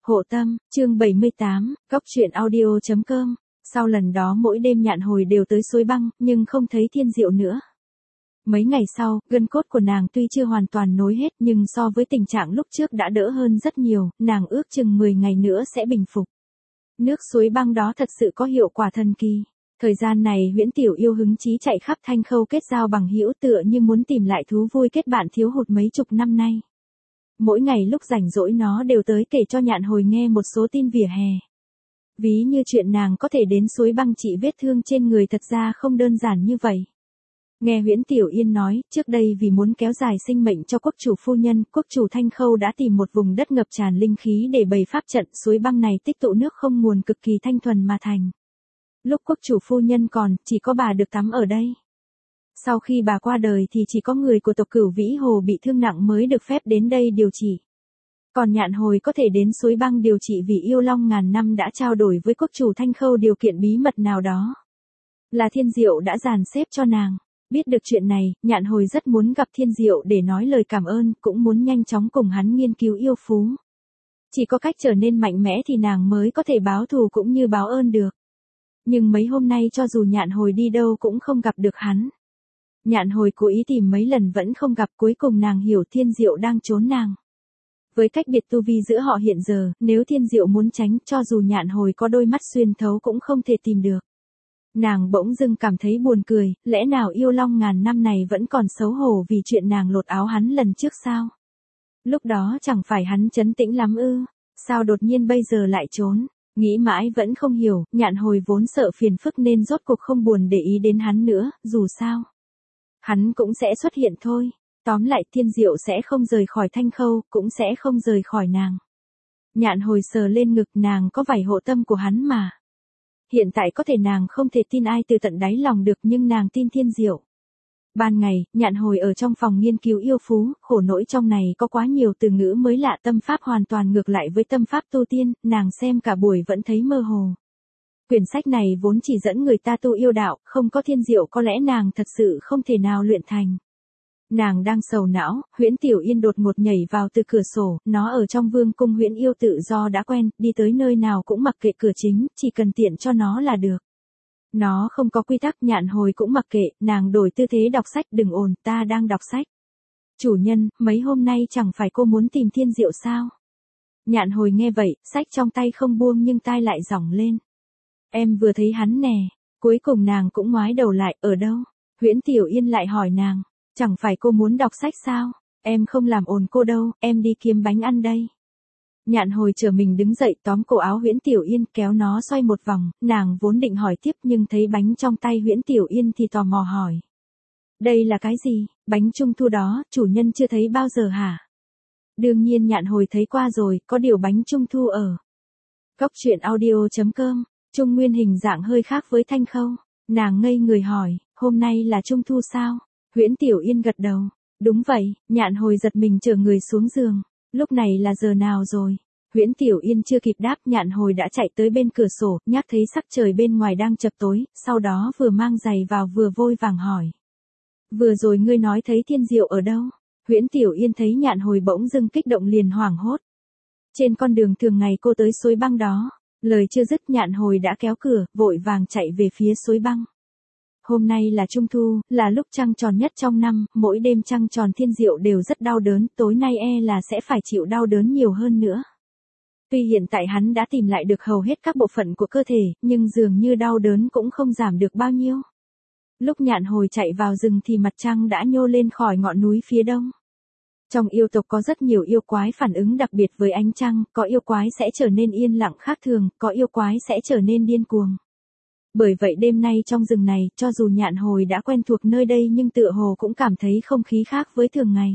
Hộ tâm, chương 78, góc truyện audio.com. Sau lần đó mỗi đêm Nhạn Hồi đều tới suối băng, nhưng không thấy Thiên Diệu nữa. Mấy ngày sau, gân cốt của nàng tuy chưa hoàn toàn nối hết nhưng so với tình trạng lúc trước đã đỡ hơn rất nhiều, nàng ước chừng 10 ngày nữa sẽ bình phục. Nước suối băng đó thật sự có hiệu quả thần kỳ. Thời gian này Huyễn Tiểu Yêu hứng chí chạy khắp Thanh Khâu kết giao bằng hữu tựa như muốn tìm lại thú vui kết bạn thiếu hụt mấy chục năm nay. Mỗi ngày lúc rảnh rỗi nó đều tới kể cho Nhạn Hồi nghe một số tin vỉa hè. Ví như chuyện nàng có thể đến suối băng trị vết thương trên người thật ra không đơn giản như vậy. Nghe Huyễn Tiểu Yên nói, trước đây vì muốn kéo dài sinh mệnh cho quốc chủ phu nhân, quốc chủ Thanh Khâu đã tìm một vùng đất ngập tràn linh khí để bày pháp trận, suối băng này tích tụ nước không nguồn cực kỳ thanh thuần mà thành. Lúc quốc chủ phu nhân còn, chỉ có bà được tắm ở đây. Sau khi bà qua đời thì chỉ có người của tộc Cửu Vĩ Hồ bị thương nặng mới được phép đến đây điều trị. Còn Nhạn Hồi có thể đến suối băng điều trị vì yêu long ngàn năm đã trao đổi với quốc chủ Thanh Khâu điều kiện bí mật nào đó. Là Thiên Diệu đã dàn xếp cho nàng. Biết được chuyện này, Nhạn Hồi rất muốn gặp Thiên Diệu để nói lời cảm ơn, cũng muốn nhanh chóng cùng hắn nghiên cứu yêu phú. Chỉ có cách trở nên mạnh mẽ thì nàng mới có thể báo thù cũng như báo ơn được. Nhưng mấy hôm nay cho dù Nhạn Hồi đi đâu cũng không gặp được hắn. Nhạn Hồi cố ý tìm mấy lần vẫn không gặp, cuối cùng nàng hiểu Thiên Diệu đang trốn nàng. Với cách biệt tu vi giữa họ hiện giờ, nếu Thiên Diệu muốn tránh cho dù Nhạn Hồi có đôi mắt xuyên thấu cũng không thể tìm được. Nàng bỗng dưng cảm thấy buồn cười, lẽ nào yêu long ngàn năm này vẫn còn xấu hổ vì chuyện nàng lột áo hắn lần trước sao? Lúc đó chẳng phải hắn trấn tĩnh lắm ư, sao đột nhiên bây giờ lại trốn? Nghĩ mãi vẫn không hiểu, Nhạn Hồi vốn sợ phiền phức nên rốt cuộc không buồn để ý đến hắn nữa, dù sao. Hắn cũng sẽ xuất hiện thôi, tóm lại Thiên Diệu sẽ không rời khỏi Thanh Khâu, cũng sẽ không rời khỏi nàng. Nhạn Hồi sờ lên ngực, nàng có vảy hộ tâm của hắn mà. Hiện tại có thể nàng không thể tin ai từ tận đáy lòng được nhưng nàng tin Thiên Diệu. Ban ngày, Nhạn Hồi ở trong phòng nghiên cứu yêu phú, khổ nỗi trong này có quá nhiều từ ngữ mới lạ, tâm pháp hoàn toàn ngược lại với tâm pháp tu tiên, nàng xem cả buổi vẫn thấy mơ hồ. Quyển sách này vốn chỉ dẫn người ta tu yêu đạo, không có Thiên Diệu có lẽ nàng thật sự không thể nào luyện thành. Nàng đang sầu não, Huyễn Tiểu Yên đột ngột nhảy vào từ cửa sổ, nó ở trong vương cung Huyễn Yêu tự do đã quen, đi tới nơi nào cũng mặc kệ cửa chính, chỉ cần tiện cho nó là được. Nó không có quy tắc, Nhạn Hồi cũng mặc kệ, nàng đổi tư thế đọc sách, đừng ồn, ta đang đọc sách. Chủ nhân, mấy hôm nay chẳng phải cô muốn tìm Thiên Diệu sao? Nhạn Hồi nghe vậy, sách trong tay không buông nhưng tai lại giỏng lên. Em vừa thấy hắn nè, cuối cùng nàng cũng ngoái đầu lại, ở đâu? Huyễn Tiểu Yên lại hỏi nàng. Chẳng phải cô muốn đọc sách sao? Em không làm ồn cô đâu, em đi kiếm bánh ăn đây. Nhạn Hồi trở mình đứng dậy tóm cổ áo Huyễn Tiểu Yên kéo nó xoay một vòng, nàng vốn định hỏi tiếp nhưng thấy bánh trong tay Huyễn Tiểu Yên thì tò mò hỏi. Đây là cái gì? Bánh trung thu đó, chủ nhân chưa thấy bao giờ hả? Đương nhiên Nhạn Hồi thấy qua rồi, có điều bánh trung thu ở. Góc truyện audio.com, Trung Nguyên hình dạng hơi khác với Thanh Khâu. Nàng ngây người hỏi, hôm nay là trung thu sao? Huyễn Tiểu Yên gật đầu. Đúng vậy, Nhạn Hồi giật mình chở người xuống giường. Lúc này là giờ nào rồi? Huyễn Tiểu Yên chưa kịp đáp, Nhạn Hồi đã chạy tới bên cửa sổ, nhắc thấy sắc trời bên ngoài đang chập tối, sau đó vừa mang giày vào vừa vội vàng hỏi. Vừa rồi ngươi nói thấy Thiên Diệu ở đâu? Huyễn Tiểu Yên thấy Nhạn Hồi bỗng dưng kích động liền hoảng hốt. Trên con đường thường ngày cô tới suối băng đó. Lời chưa dứt Nhạn Hồi đã kéo cửa, vội vàng chạy về phía suối băng. Hôm nay là Trung Thu, là lúc trăng tròn nhất trong năm, mỗi đêm trăng tròn Thiên Diệu đều rất đau đớn, tối nay là sẽ phải chịu đau đớn nhiều hơn nữa. Tuy hiện tại hắn đã tìm lại được hầu hết các bộ phận của cơ thể, nhưng dường như đau đớn cũng không giảm được bao nhiêu. Lúc Nhạn Hồi chạy vào rừng thì mặt trăng đã nhô lên khỏi ngọn núi phía đông. Trong yêu tộc có rất nhiều yêu quái phản ứng đặc biệt với ánh trăng, có yêu quái sẽ trở nên yên lặng khác thường, có yêu quái sẽ trở nên điên cuồng. Bởi vậy đêm nay trong rừng này, cho dù Nhạn Hồi đã quen thuộc nơi đây nhưng tựa hồ cũng cảm thấy không khí khác với thường ngày.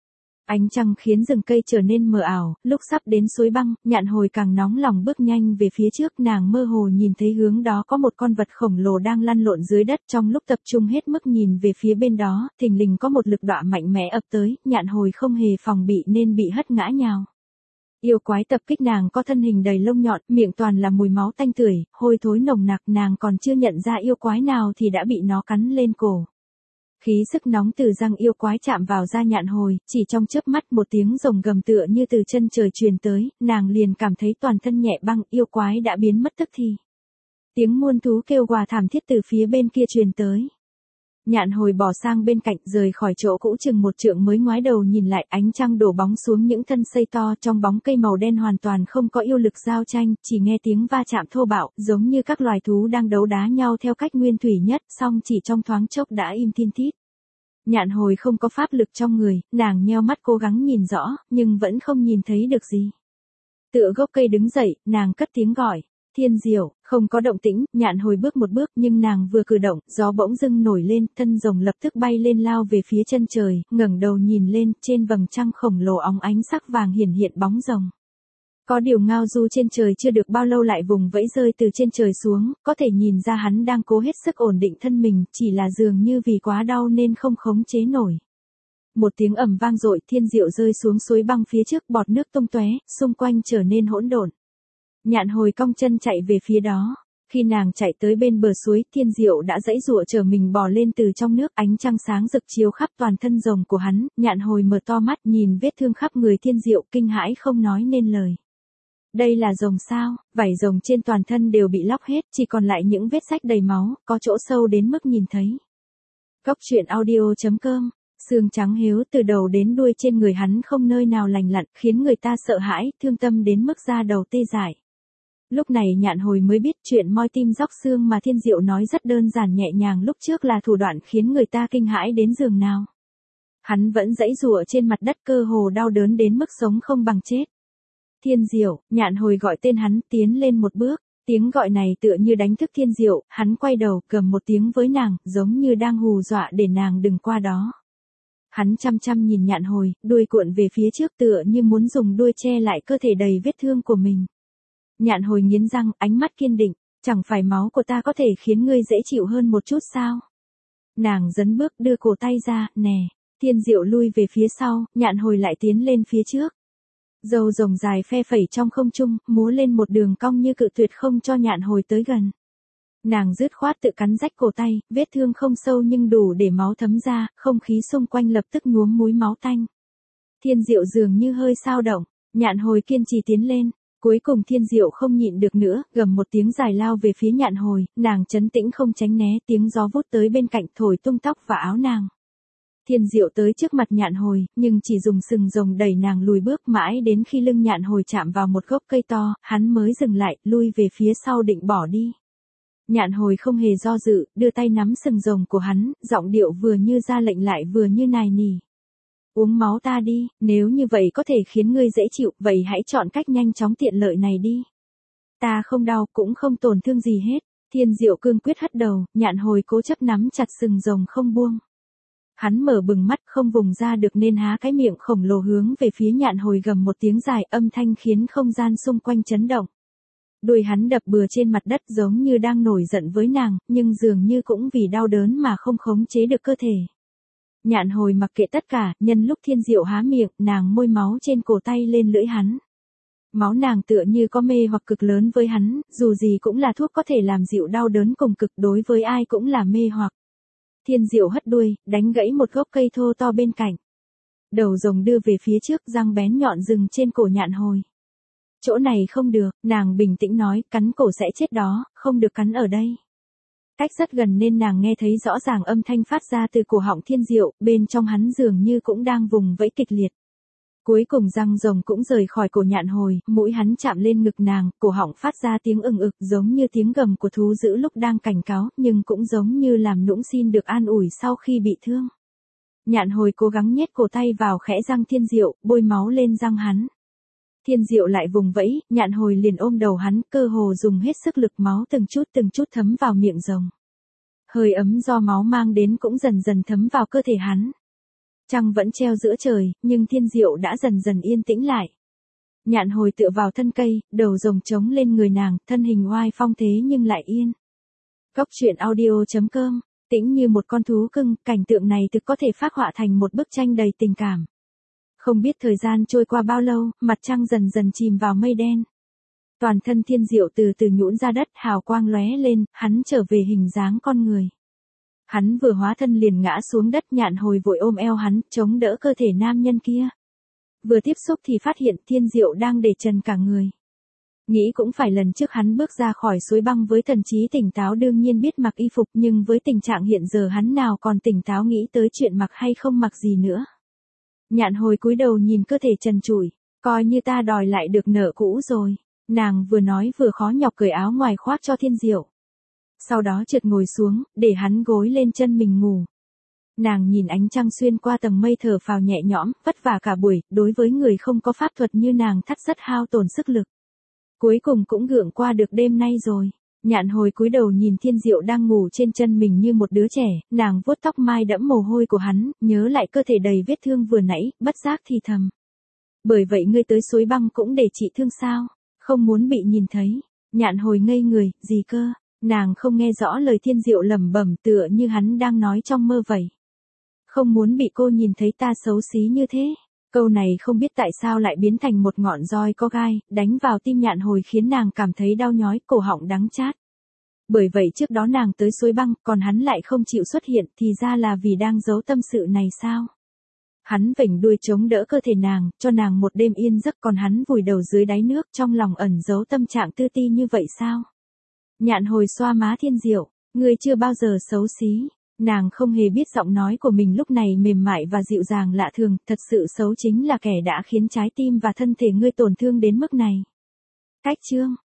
Ánh trăng khiến rừng cây trở nên mờ ảo, lúc sắp đến suối băng, Nhạn Hồi càng nóng lòng bước nhanh về phía trước, nàng mơ hồ nhìn thấy hướng đó có một con vật khổng lồ đang lăn lộn dưới đất, trong lúc tập trung hết mức nhìn về phía bên đó, thình lình có một lực đọa mạnh mẽ ập tới, Nhạn Hồi không hề phòng bị nên bị hất ngã nhào. Yêu quái tập kích nàng có thân hình đầy lông nhọn, miệng toàn là mùi máu tanh tưởi, hôi thối nồng nặc, nàng còn chưa nhận ra yêu quái nào thì đã bị nó cắn lên cổ. Khí sức nóng từ răng yêu quái chạm vào da Nhạn Hồi, chỉ trong chớp mắt một tiếng rồng gầm tựa như từ chân trời truyền tới, nàng liền cảm thấy toàn thân nhẹ băng, yêu quái đã biến mất tức thì. Tiếng muôn thú kêu gào thảm thiết từ phía bên kia truyền tới. Nhạn Hồi bỏ sang bên cạnh, rời khỏi chỗ cũ chừng một trượng mới ngoái đầu nhìn lại, ánh trăng đổ bóng xuống những thân xây to, trong bóng cây màu đen hoàn toàn không có yêu lực giao tranh, chỉ nghe tiếng va chạm thô bạo, giống như các loài thú đang đấu đá nhau theo cách nguyên thủy nhất, song chỉ trong thoáng chốc đã im thiên thít. Nhạn Hồi không có pháp lực trong người, nàng nheo mắt cố gắng nhìn rõ, nhưng vẫn không nhìn thấy được gì. Tựa gốc cây đứng dậy, nàng cất tiếng gọi. Thiên Diệu, không có động tĩnh, Nhạn Hồi bước một bước, nhưng nàng vừa cử động, gió bỗng dưng nổi lên, thân rồng lập tức bay lên lao về phía chân trời, ngẩng đầu nhìn lên, trên vầng trăng khổng lồ óng ánh sắc vàng hiển hiện bóng rồng. Có điều ngao du trên trời chưa được bao lâu lại vùng vẫy rơi từ trên trời xuống, có thể nhìn ra hắn đang cố hết sức ổn định thân mình, chỉ là dường như vì quá đau nên không khống chế nổi. Một tiếng ầm vang dội, Thiên Diệu rơi xuống suối băng phía trước, bọt nước tung tóe, xung quanh trở nên hỗn độn. Nhạn Hồi cong chân chạy về phía đó. Khi nàng chạy tới bên bờ suối, Thiên Diệu đã giãy giụa trở mình bò lên từ trong nước, ánh trăng sáng rực chiếu khắp toàn thân rồng của hắn, Nhạn Hồi mở to mắt nhìn vết thương khắp người Thiên Diệu, kinh hãi không nói nên lời. Đây là rồng sao? Vảy rồng trên toàn thân đều bị lóc hết, chỉ còn lại những vết rách đầy máu, có chỗ sâu đến mức nhìn thấy. Cốc truyện audio.com. Xương trắng héo từ đầu đến đuôi trên người hắn không nơi nào lành lặn, khiến người ta sợ hãi, thương tâm đến mức da đầu tê dại. Lúc này Nhạn Hồi mới biết chuyện moi tim róc xương mà Thiên Diệu nói rất đơn giản nhẹ nhàng lúc trước là thủ đoạn khiến người ta kinh hãi đến giường nào. Hắn vẫn giãy giụa trên mặt đất, cơ hồ đau đớn đến mức sống không bằng chết. Thiên Diệu, Nhạn Hồi gọi tên hắn, tiến lên một bước. Tiếng gọi này tựa như đánh thức Thiên Diệu, hắn quay đầu, gầm một tiếng với nàng, giống như đang hù dọa để nàng đừng qua đó. Hắn chăm chăm nhìn Nhạn Hồi, đuôi cuộn về phía trước tựa như muốn dùng đuôi che lại cơ thể đầy vết thương của mình. Nhạn Hồi nghiến răng, ánh mắt kiên định, chẳng phải máu của ta có thể khiến ngươi dễ chịu hơn một chút sao? Nàng dấn bước đưa cổ tay ra, nè. Thiên Diệu lui về phía sau, Nhạn Hồi lại tiến lên phía trước. Râu rồng dài phe phẩy trong không trung, múa lên một đường cong như cự tuyệt không cho Nhạn Hồi tới gần. Nàng dứt khoát tự cắn rách cổ tay, vết thương không sâu nhưng đủ để máu thấm ra, không khí xung quanh lập tức nhuốm múi máu tanh. Thiên Diệu dường như hơi xao động, Nhạn Hồi kiên trì tiến lên. Cuối cùng Thiên Diệu không nhịn được nữa, gầm một tiếng dài lao về phía Nhạn Hồi, nàng trấn tĩnh không tránh né, tiếng gió vút tới bên cạnh thổi tung tóc và áo nàng. Thiên Diệu tới trước mặt Nhạn Hồi, nhưng chỉ dùng sừng rồng đẩy nàng lùi bước, mãi đến khi lưng Nhạn Hồi chạm vào một gốc cây to, hắn mới dừng lại, lui về phía sau định bỏ đi. Nhạn Hồi không hề do dự, đưa tay nắm sừng rồng của hắn, giọng điệu vừa như ra lệnh lại vừa như nài nỉ. Uống máu ta đi, nếu như vậy có thể khiến ngươi dễ chịu, vậy hãy chọn cách nhanh chóng tiện lợi này đi. Ta không đau, cũng không tổn thương gì hết. Thiên Diệu cương quyết hất đầu, Nhạn Hồi cố chấp nắm chặt sừng rồng không buông. Hắn mở bừng mắt không vùng ra được nên há cái miệng khổng lồ hướng về phía Nhạn Hồi gầm một tiếng dài, âm thanh khiến không gian xung quanh chấn động. Đuôi hắn đập bừa trên mặt đất giống như đang nổi giận với nàng, nhưng dường như cũng vì đau đớn mà không khống chế được cơ thể. Nhạn Hồi mặc kệ tất cả, nhân lúc Thiên Diệu há miệng, nàng môi máu trên cổ tay lên lưỡi hắn. Máu nàng tựa như có mê hoặc cực lớn với hắn, dù gì cũng là thuốc có thể làm dịu đau đớn cùng cực, đối với ai cũng là mê hoặc. Thiên Diệu hất đuôi, đánh gãy một gốc cây thô to bên cạnh. Đầu rồng đưa về phía trước, răng bén nhọn dừng trên cổ Nhạn Hồi. Chỗ này không được, nàng bình tĩnh nói, cắn cổ sẽ chết đó, không được cắn ở đây. Cách rất gần nên nàng nghe thấy rõ ràng âm thanh phát ra từ cổ họng Thiên Diệu, bên trong hắn dường như cũng đang vùng vẫy kịch liệt. Cuối cùng răng rồng cũng rời khỏi cổ Nhạn Hồi, mũi hắn chạm lên ngực nàng, cổ họng phát ra tiếng ừng ực giống như tiếng gầm của thú dữ lúc đang cảnh cáo, nhưng cũng giống như làm nũng xin được an ủi sau khi bị thương. Nhạn Hồi cố gắng nhét cổ tay vào khẽ răng Thiên Diệu, bôi máu lên răng hắn. Thiên Diệu lại vùng vẫy, Nhạn Hồi liền ôm đầu hắn, cơ hồ dùng hết sức lực, máu từng chút thấm vào miệng rồng. Hơi ấm do máu mang đến cũng dần dần thấm vào cơ thể hắn. Trăng vẫn treo giữa trời, nhưng Thiên Diệu đã dần dần yên tĩnh lại. Nhạn Hồi tựa vào thân cây, đầu rồng trống lên người nàng, thân hình oai phong thế nhưng lại yên. Cốc truyện audio.com, tĩnh như một con thú cưng, cảnh tượng này thực có thể phác họa thành một bức tranh đầy tình cảm. Không biết thời gian trôi qua bao lâu, mặt trăng dần dần chìm vào mây đen. Toàn thân Thiên Diệu từ từ nhũn ra đất, hào quang lóe lên, hắn trở về hình dáng con người. Hắn vừa hóa thân liền ngã xuống đất, Nhạn Hồi vội ôm eo hắn, chống đỡ cơ thể nam nhân kia. Vừa tiếp xúc thì phát hiện Thiên Diệu đang để trần cả người. Nghĩ cũng phải, lần trước hắn bước ra khỏi suối băng với thần trí tỉnh táo đương nhiên biết mặc y phục, nhưng với tình trạng hiện giờ hắn nào còn tỉnh táo nghĩ tới chuyện mặc hay không mặc gì nữa. Nhạn Hồi cúi đầu nhìn cơ thể trần trụi, coi như ta đòi lại được nợ cũ rồi. Nàng vừa nói vừa khó nhọc cởi áo ngoài khoác cho Thiên Diệu. Sau đó trượt ngồi xuống, để hắn gối lên chân mình ngủ. Nàng nhìn ánh trăng xuyên qua tầng mây thở phào nhẹ nhõm, vất vả cả buổi, đối với người không có pháp thuật như nàng thắt rất hao tổn sức lực. Cuối cùng cũng gượng qua được đêm nay rồi. Nhạn Hồi cúi đầu nhìn Thiên Diệu đang ngủ trên chân mình như một đứa trẻ, nàng vuốt tóc mai đẫm mồ hôi của hắn, nhớ lại cơ thể đầy vết thương vừa nãy, bất giác thì thầm. Bởi vậy ngươi tới suối băng cũng để trị thương sao? Không muốn bị nhìn thấy. Nhạn Hồi ngây người, gì cơ? Nàng không nghe rõ lời Thiên Diệu lẩm bẩm, tựa như hắn đang nói trong mơ vậy. Không muốn bị cô nhìn thấy ta xấu xí như thế. Câu này không biết tại sao lại biến thành một ngọn roi có gai, đánh vào tim Nhạn Hồi khiến nàng cảm thấy đau nhói, cổ họng đắng chát. Bởi vậy trước đó nàng tới suối băng, còn hắn lại không chịu xuất hiện, thì ra là vì đang giấu tâm sự này sao? Hắn vểnh đuôi chống đỡ cơ thể nàng, cho nàng một đêm yên giấc, còn hắn vùi đầu dưới đáy nước, trong lòng ẩn giấu tâm trạng tư ti như vậy sao? Nhạn Hồi xoa má Thiên Diệu, ngươi chưa bao giờ xấu xí. Nàng không hề biết giọng nói của mình lúc này mềm mại và dịu dàng lạ thường, thật sự xấu chính là kẻ đã khiến trái tim và thân thể ngươi tổn thương đến mức này. Cách chương